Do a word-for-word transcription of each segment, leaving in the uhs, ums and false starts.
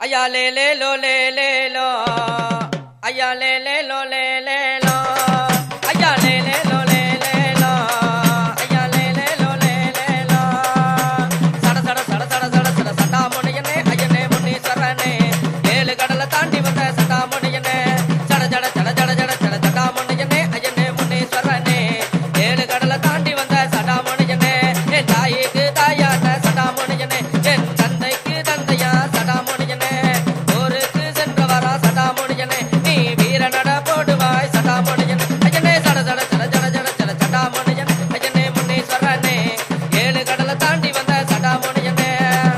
ஐயா லே லே லோ லே லே லோ ஐயா லே லே லோ லே லே லோ ஐயா லே லே லோ லே லே லோ ஐயா லே லே லோ லே லே லோ சட சட சட சட சட சட சடா முனியனே ஐயனே முனீஸ்வரனே ஏழு கடலை தாண்டி வந்த சடா முனியனே சட சட சட சட சட சட சடா முனியனே ஐயனே முனீஸ்வரனே ஏழு கடலை தாண்டி வந்த சடா முனியனே என் தாய்க்கு தாயான சடா முனியனே என் தந்தைக்கு தந்தையா சடா முனியனே ஊருக்கு சென்றவரா சடா முனியனே நீ வீர நட போடுவாய் சடா முனியனே ஐயனே சட சட சட சட சட சட சடா முனியனே ஐயனே முனீஸ்வரனே ஏழு கடலை தாண்டி வந்த சடா முனியனே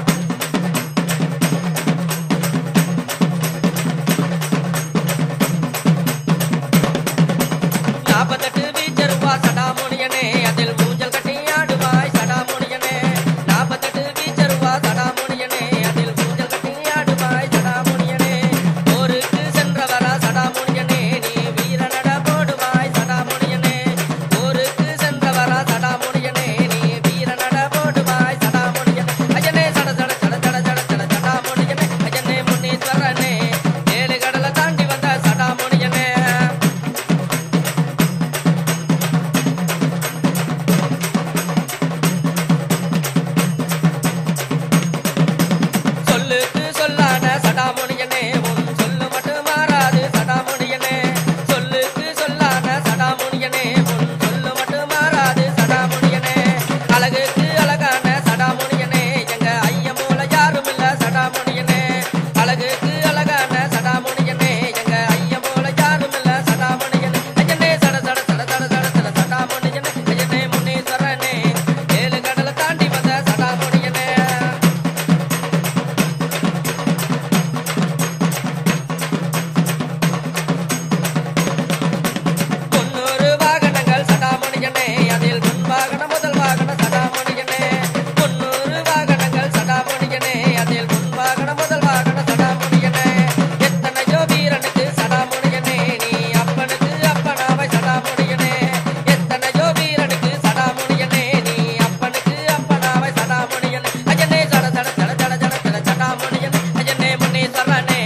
நாற்பத்தெட்டு வீச்சருவா சடா முனியனே அதில் ஊஞ்சல் கட்டி ஆடுவாய் சடா முனியனே நாற்பத்தெட்டு வீச்சருவா சடா முனியனே அதில் ஊஞ்சல் கட்டி ஆடுவாய் சடா முனியனே ஊருக்கு சென்றவரா சடா முனியனே நீ வீர நட போடுவாய் சடா முனியனே ஊருக்கு சென்றவரா சடா முனியனே நீ வீர நட போடுவாய் சடா முனியனே ஐயனே சட சட சட சட சட சட சடா முனியனே ஐயனே முனீஸ்வரனே ஏழு கடலை தாண்டி வந்த சடா முனியனே சொல்லுக்கு சொல்லான சடாமுனியனே உன் சொல்லு மட்டும் மாறாது சடாமுனியனே சொல்லுக்கு சொல்லான சடாமுனியனே உன் சொல்லு மட்டும் மாறாது சடாமுனியனே அழகுக்கு அழகான சடாமுனியனே எங்க ஐயம் போல யாரும் இல்ல சடாமுனியனே அழகுக்கு அழகான சடாமுனியனே எங்க ஐயம் போல யாரும் இல்ல சடாமுனியனே ஐயனே சட சட சட சட சட சட சடாமுனியனே ஐயனே முனீஸ்வரனே ஏழு கடலை தாண்டி வந்த சடாமுனியனே முன்னூறு வாகனங்கள் சடாமுனியனே அதில் முன் வாகனம் முதல் வாகனம் சடாமுனியனே முன்னூறு வாகனங்கள் சடாமுனியனே அதில் முன் வாகனம் முதல் வாகனம் சடாமுனியனே எத்தனையோ வீரனுக்கு சடாமுனியனே நீ அப்பனுக்கு அப்பனாவை சடாமுனியனே எத்தனையோ வீரனுக்கு சடாமுனியனே நீ அப்பனுக்கு அப்பனாவை சடாமுனியனே ஐயனே சட சட சட சட சட சட சடாமுனியனே ஐயனே முனீஸ்வரனே